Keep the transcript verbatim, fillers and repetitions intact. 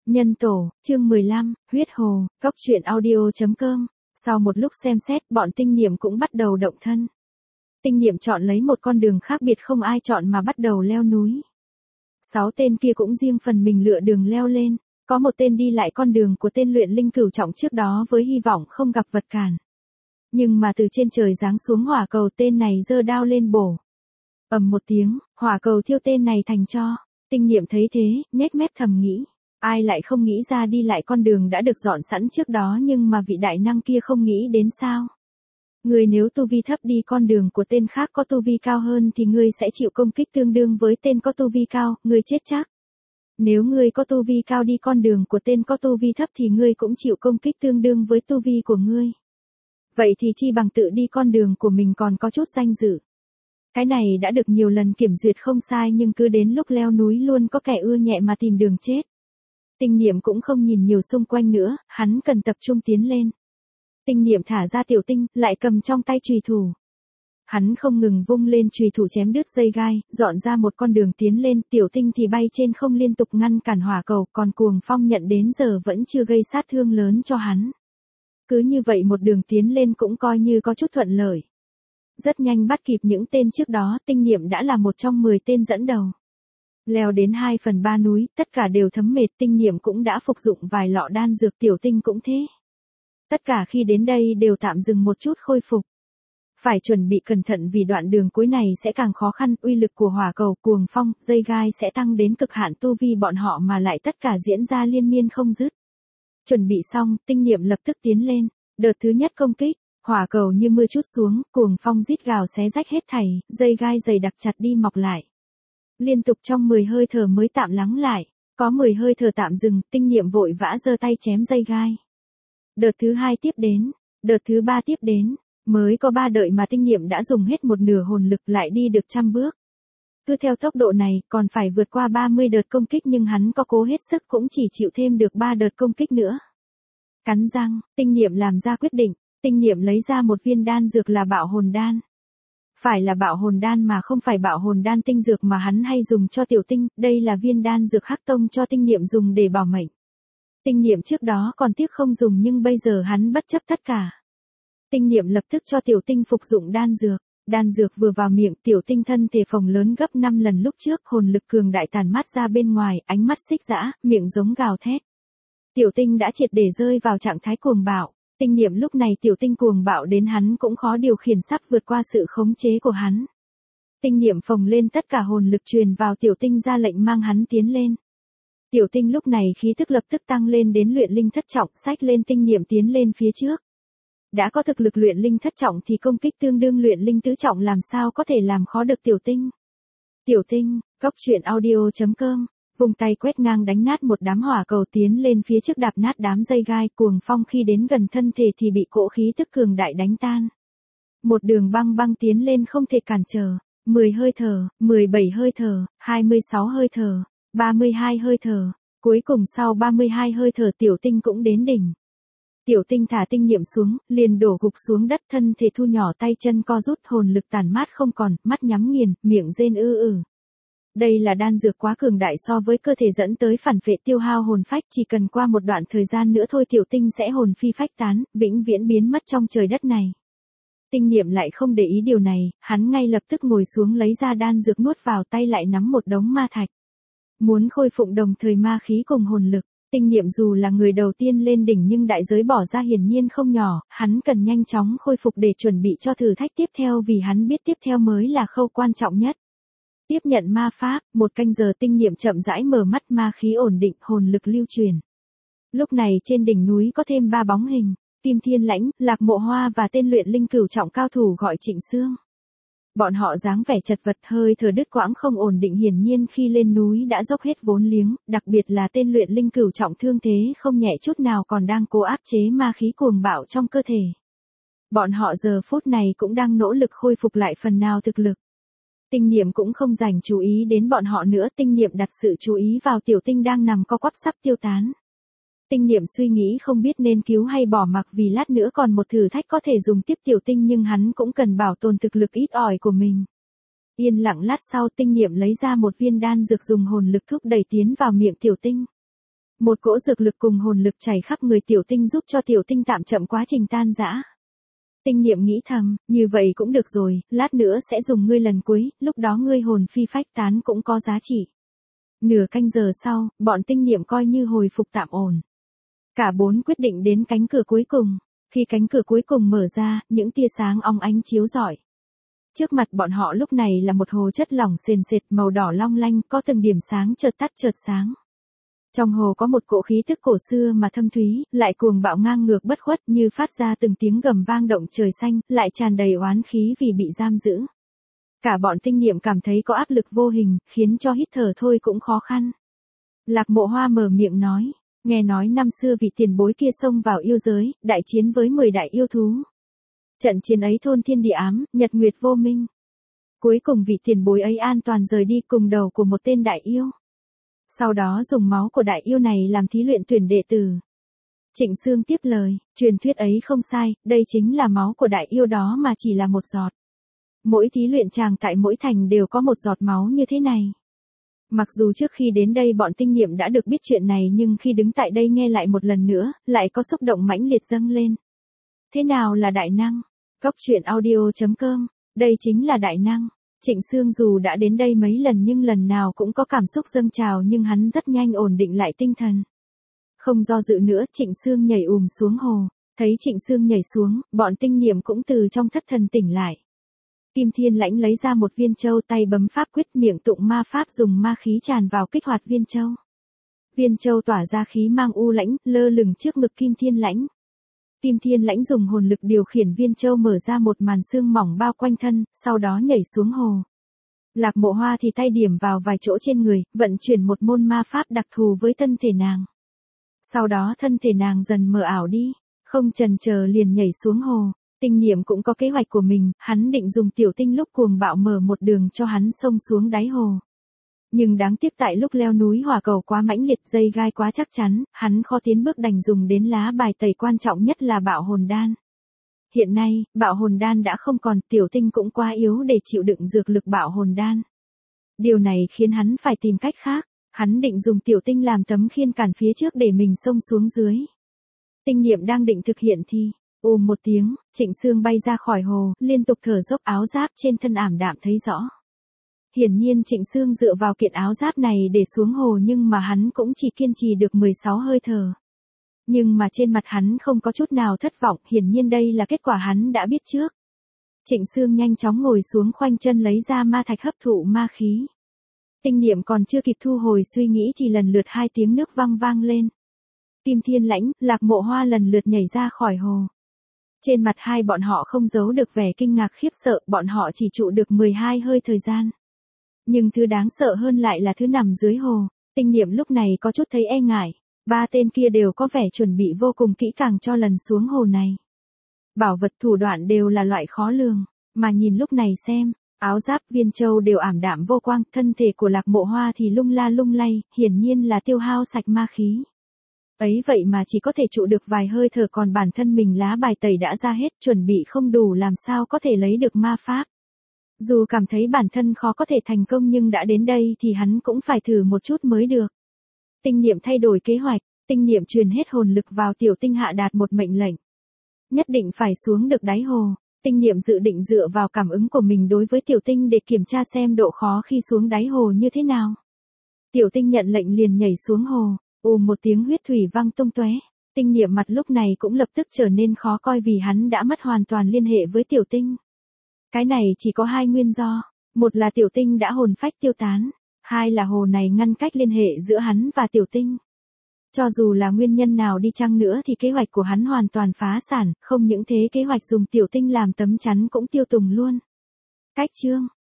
Nhân tổ, chương mười lăm, huyết hồ, cốc truyện audio chấm com. Sau một lúc xem xét, bọn tinh niệm cũng bắt đầu động thân. Tinh niệm chọn lấy một con đường khác biệt không ai chọn mà bắt đầu leo núi. Sáu tên kia cũng riêng phần mình lựa đường leo lên, có một tên đi lại con đường của tên luyện linh cửu trọng trước đó với hy vọng không gặp vật cản. Nhưng mà từ trên trời giáng xuống hỏa cầu, tên này giơ đao lên bổ. Ầm một tiếng, hỏa cầu thiêu tên này thành tro. Tinh niệm thấy thế, nhếch mép thầm nghĩ. Ai lại không nghĩ ra đi lại con đường đã được dọn sẵn trước đó, nhưng mà vị đại năng kia không nghĩ đến sao? Người nếu tu vi thấp đi con đường của tên khác có tu vi cao hơn thì ngươi sẽ chịu công kích tương đương với tên có tu vi cao, ngươi chết chắc. Nếu ngươi có tu vi cao đi con đường của tên có tu vi thấp thì ngươi cũng chịu công kích tương đương với tu vi của ngươi. Vậy thì chi bằng tự đi con đường của mình còn có chút danh dự. Cái này đã được nhiều lần kiểm duyệt không sai, nhưng cứ đến lúc leo núi luôn có kẻ ưa nhẹ mà tìm đường chết. Tinh niệm cũng không nhìn nhiều xung quanh nữa, hắn cần tập trung tiến lên. Tinh niệm thả ra tiểu tinh, lại cầm trong tay chùy thủ. Hắn không ngừng vung lên chùy thủ chém đứt dây gai, dọn ra một con đường tiến lên, tiểu tinh thì bay trên không liên tục ngăn cản hỏa cầu, còn cuồng phong nhận đến giờ vẫn chưa gây sát thương lớn cho hắn. Cứ như vậy một đường tiến lên cũng coi như có chút thuận lợi. Rất nhanh bắt kịp những tên trước đó, tinh niệm đã là một trong mười tên dẫn đầu. Leo đến hai phần ba núi, tất cả đều thấm mệt, tinh niệm cũng đã phục dụng vài lọ đan dược, tiểu tinh cũng thế. Tất cả khi đến đây đều tạm dừng một chút khôi phục. Phải chuẩn bị cẩn thận vì đoạn đường cuối này sẽ càng khó khăn, uy lực của hỏa cầu, cuồng phong, dây gai sẽ tăng đến cực hạn tu vi bọn họ mà lại tất cả diễn ra liên miên không dứt. Chuẩn bị xong, tinh niệm lập tức tiến lên, đợt thứ nhất công kích, hỏa cầu như mưa trút xuống, cuồng phong rít gào xé rách hết thảy, dây gai dày đặc chặt đi mọc lại. Liên tục trong mười hơi thở mới tạm lắng lại, có mười hơi thở tạm dừng, tinh niệm vội vã giơ tay chém dây gai. Đợt thứ hai tiếp đến, đợt thứ ba tiếp đến, mới có ba đợi mà tinh niệm đã dùng hết một nửa hồn lực lại đi được trăm bước. Cứ theo tốc độ này, còn phải vượt qua ba mươi đợt công kích nhưng hắn có cố hết sức cũng chỉ chịu thêm được ba đợt công kích nữa. Cắn răng, tinh niệm làm ra quyết định, tinh niệm lấy ra một viên đan dược là bạo hồn đan. Phải là bạo hồn đan mà không phải bạo hồn đan tinh dược mà hắn hay dùng cho tiểu tinh, đây là viên đan dược Hắc Tông cho tinh niệm dùng để bảo mệnh. Tinh niệm trước đó còn tiếc không dùng nhưng bây giờ hắn bất chấp tất cả. Tinh niệm lập tức cho tiểu tinh phục dụng đan dược, đan dược vừa vào miệng tiểu tinh thân thể phồng lớn gấp năm lần lúc trước, hồn lực cường đại tàn mát ra bên ngoài, ánh mắt xích dã, miệng giống gào thét. Tiểu tinh đã triệt để rơi vào trạng thái cuồng bạo. Tinh niệm lúc này tiểu tinh cuồng bạo đến hắn cũng khó điều khiển, sắp vượt qua sự khống chế của hắn. Tinh niệm phồng lên tất cả hồn lực truyền vào tiểu tinh ra lệnh mang hắn tiến lên. Tiểu tinh lúc này khí tức lập tức tăng lên đến luyện linh thất trọng, xách lên tinh niệm tiến lên phía trước. Đã có thực lực luyện linh thất trọng thì công kích tương đương luyện linh tứ trọng làm sao có thể làm khó được tiểu tinh. Tiểu tinh, cốc truyện audio chấm com. Vùng tay quét ngang đánh nát một đám hỏa cầu tiến lên phía trước đạp nát đám dây gai, cuồng phong khi đến gần thân thể thì bị cỗ khí tức cường đại đánh tan. Một đường băng băng tiến lên không thể cản trở, mười hơi thở, mười bảy hơi thở, hai mươi sáu hơi thở, ba mươi hai hơi thở, cuối cùng sau ba mươi hai hơi thở tiểu tinh cũng đến đỉnh. Tiểu tinh thả tinh niệm xuống, liền đổ gục xuống đất, thân thể thu nhỏ, tay chân co rút, hồn lực tàn mát không còn, mắt nhắm nghiền, miệng rên ư ử. Đây là đan dược quá cường đại so với cơ thể dẫn tới phản vệ tiêu hao hồn phách, chỉ cần qua một đoạn thời gian nữa thôi tiểu tinh sẽ hồn phi phách tán, vĩnh viễn biến mất trong trời đất này. Tinh niệm lại không để ý điều này, hắn ngay lập tức ngồi xuống lấy ra đan dược nuốt vào, tay lại nắm một đống ma thạch. Muốn khôi phục đồng thời ma khí cùng hồn lực, tinh niệm dù là người đầu tiên lên đỉnh nhưng đại giới bỏ ra hiển nhiên không nhỏ, hắn cần nhanh chóng khôi phục để chuẩn bị cho thử thách tiếp theo vì hắn biết tiếp theo mới là khâu quan trọng nhất. Tiếp nhận ma pháp, một canh giờ tinh niệm chậm rãi mở mắt, ma khí ổn định, hồn lực lưu truyền. Lúc này trên đỉnh núi có thêm ba bóng hình, Kim Thiên Lãnh, Lạc Mộ Hoa và tên luyện linh cửu trọng cao thủ gọi Trịnh Sương. Bọn họ dáng vẻ chật vật, hơi thở đứt quãng không ổn định, hiển nhiên khi lên núi đã dốc hết vốn liếng, đặc biệt là tên luyện linh cửu trọng thương thế không nhẹ chút nào còn đang cố áp chế ma khí cuồng bạo trong cơ thể. Bọn họ giờ phút này cũng đang nỗ lực khôi phục lại phần nào thực lực. Tinh niệm cũng không dành chú ý đến bọn họ nữa, tinh niệm đặt sự chú ý vào tiểu tinh đang nằm co quắp sắp tiêu tán. Tinh niệm suy nghĩ không biết nên cứu hay bỏ mặc vì lát nữa còn một thử thách có thể dùng tiếp tiểu tinh nhưng hắn cũng cần bảo tồn thực lực ít ỏi của mình. Yên lặng lát sau tinh niệm lấy ra một viên đan dược dùng hồn lực thúc đẩy tiến vào miệng tiểu tinh. Một cỗ dược lực cùng hồn lực chảy khắp người tiểu tinh giúp cho tiểu tinh tạm chậm quá trình tan rã. Tinh niệm nghĩ thầm, như vậy cũng được rồi, lát nữa sẽ dùng ngươi lần cuối, lúc đó ngươi hồn phi phách tán cũng có giá trị. Nửa canh giờ sau, bọn tinh niệm coi như hồi phục tạm ổn. Cả bốn quyết định đến cánh cửa cuối cùng. Khi cánh cửa cuối cùng mở ra, những tia sáng óng ánh chiếu rọi. Trước mặt bọn họ lúc này là một hồ chất lỏng sền sệt màu đỏ long lanh, có từng điểm sáng chợt tắt chợt sáng. Trong hồ có một cỗ khí tức cổ xưa mà thâm thúy, lại cuồng bạo ngang ngược bất khuất như phát ra từng tiếng gầm vang động trời xanh, lại tràn đầy oán khí vì bị giam giữ. Cả bọn tinh niệm cảm thấy có áp lực vô hình, khiến cho hít thở thôi cũng khó khăn. Lạc Mộ Hoa mở miệng nói, nghe nói năm xưa vị tiền bối kia xông vào yêu giới, đại chiến với mười đại yêu thú. Trận chiến ấy thôn thiên địa ám, nhật nguyệt vô minh. Cuối cùng vị tiền bối ấy an toàn rời đi cùng đầu của một tên đại yêu. Sau đó dùng máu của đại yêu này làm thí luyện tuyển đệ tử. Trịnh Sương tiếp lời, truyền thuyết ấy không sai, đây chính là máu của đại yêu đó mà chỉ là một giọt. Mỗi thí luyện tràng tại mỗi thành đều có một giọt máu như thế này. Mặc dù trước khi đến đây bọn tinh niệm đã được biết chuyện này nhưng khi đứng tại đây nghe lại một lần nữa, lại có xúc động mãnh liệt dâng lên. Thế nào là đại năng? Cốc truyện audio chấm com, đây chính là đại năng. Trịnh Sương dù đã đến đây mấy lần nhưng lần nào cũng có cảm xúc dâng trào nhưng hắn rất nhanh ổn định lại tinh thần. Không do dự nữa, Trịnh Sương nhảy ùm xuống hồ. Thấy Trịnh Sương nhảy xuống, bọn tinh niệm cũng từ trong thất thần tỉnh lại. Kim Thiên Lãnh lấy ra một viên châu, tay bấm pháp quyết, miệng tụng ma pháp, dùng ma khí tràn vào kích hoạt viên châu. Viên châu tỏa ra khí mang u lãnh, lơ lửng trước ngực Kim Thiên Lãnh. Kim Thiên Lãnh dùng hồn lực điều khiển viên châu mở ra một màn sương mỏng bao quanh thân, sau đó nhảy xuống hồ. Lạc Mộ Hoa thì tay điểm vào vài chỗ trên người, vận chuyển một môn ma pháp đặc thù với thân thể nàng. Sau đó thân thể nàng dần mờ ảo đi, không chần chờ liền nhảy xuống hồ. Tinh niệm cũng có kế hoạch của mình, hắn định dùng tiểu tinh lúc cuồng bạo mở một đường cho hắn xông xuống đáy hồ. Nhưng đáng tiếc tại lúc leo núi hỏa cầu quá mãnh liệt, dây gai quá chắc chắn, hắn khó tiến bước đành dùng đến lá bài tẩy quan trọng nhất là bạo hồn đan. Hiện nay, bạo hồn đan đã không còn, tiểu tinh cũng quá yếu để chịu đựng dược lực bạo hồn đan. Điều này khiến hắn phải tìm cách khác, hắn định dùng tiểu tinh làm tấm khiên cản phía trước để mình xông xuống dưới. Tinh niệm đang định thực hiện thì, ùm một tiếng, Trịnh Sương bay ra khỏi hồ, liên tục thở dốc, áo giáp trên thân ảm đạm thấy rõ. Hiển nhiên Trịnh Sương dựa vào kiện áo giáp này để xuống hồ nhưng mà hắn cũng chỉ kiên trì được mười sáu hơi thở. Nhưng mà trên mặt hắn không có chút nào thất vọng, hiển nhiên đây là kết quả hắn đã biết trước. Trịnh Sương nhanh chóng ngồi xuống, khoanh chân lấy ra ma thạch hấp thụ ma khí. Tinh niệm còn chưa kịp thu hồi suy nghĩ thì lần lượt hai tiếng nước vang vang lên. Kim Thiên Lãnh, Lạc Mộ Hoa lần lượt nhảy ra khỏi hồ. Trên mặt hai bọn họ không giấu được vẻ kinh ngạc khiếp sợ, bọn họ chỉ trụ được mười hai hơi thời gian. Nhưng thứ đáng sợ hơn lại là thứ nằm dưới hồ. Tinh niệm lúc này có chút thấy e ngại. Ba tên kia đều có vẻ chuẩn bị vô cùng kỹ càng cho lần xuống hồ này. Bảo vật thủ đoạn đều là loại khó lường. Mà nhìn lúc này xem, áo giáp, viên châu đều ảm đạm vô quang, thân thể của Lạc Mộ Hoa thì lung la lung lay, hiển nhiên là tiêu hao sạch ma khí. Ấy vậy mà chỉ có thể trụ được vài hơi thở, còn bản thân mình lá bài tẩy đã ra hết, chuẩn bị không đủ làm sao có thể lấy được ma pháp. Dù cảm thấy bản thân khó có thể thành công nhưng đã đến đây thì hắn cũng phải thử một chút mới được. Tinh niệm thay đổi kế hoạch, tinh niệm truyền hết hồn lực vào tiểu tinh, hạ đạt một mệnh lệnh. Nhất định phải xuống được đáy hồ. Tinh niệm dự định dựa vào cảm ứng của mình đối với tiểu tinh để kiểm tra xem độ khó khi xuống đáy hồ như thế nào. Tiểu tinh nhận lệnh liền nhảy xuống hồ, ùm một tiếng huyết thủy văng tung tóe. Tinh niệm mặt lúc này cũng lập tức trở nên khó coi vì hắn đã mất hoàn toàn liên hệ với tiểu tinh. Cái này chỉ có hai nguyên do, một là tiểu tinh đã hồn phách tiêu tán, hai là hồ này ngăn cách liên hệ giữa hắn và tiểu tinh. Cho dù là nguyên nhân nào đi chăng nữa thì kế hoạch của hắn hoàn toàn phá sản, không những thế kế hoạch dùng tiểu tinh làm tấm chắn cũng tiêu tùng luôn. Cách chương